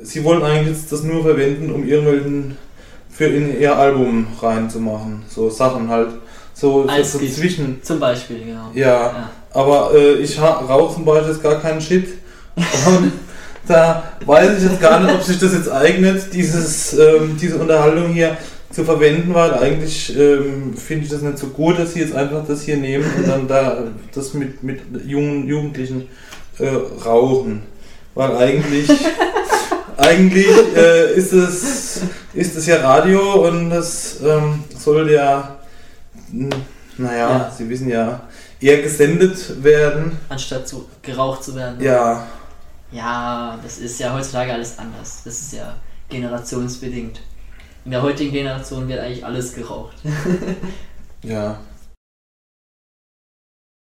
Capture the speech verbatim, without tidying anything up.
sie wollen eigentlich jetzt das nur verwenden, um irgendwelchen für in ihr Album reinzumachen. So Sachen halt. So, Als so zwischen. Zum Beispiel, genau. Ja, ja. aber äh, ich rauche zum Beispiel jetzt gar keinen Shit. Und da weiß ich jetzt gar nicht, ob sich das jetzt eignet, dieses, ähm, diese Unterhaltung hier zu verwenden, weil eigentlich ähm, finde ich das nicht so gut, dass sie jetzt einfach das hier nehmen und dann da das mit, mit jungen Jugendlichen äh, rauchen. Weil eigentlich, eigentlich äh, ist es ist es ja Radio und das ähm, soll ja, naja, ja. Sie wissen ja, eher gesendet werden. Anstatt zu, geraucht zu werden. Ja. Ja, das ist ja heutzutage alles anders. Das ist ja generationsbedingt. In der heutigen Generation wird eigentlich alles geraucht. Ja.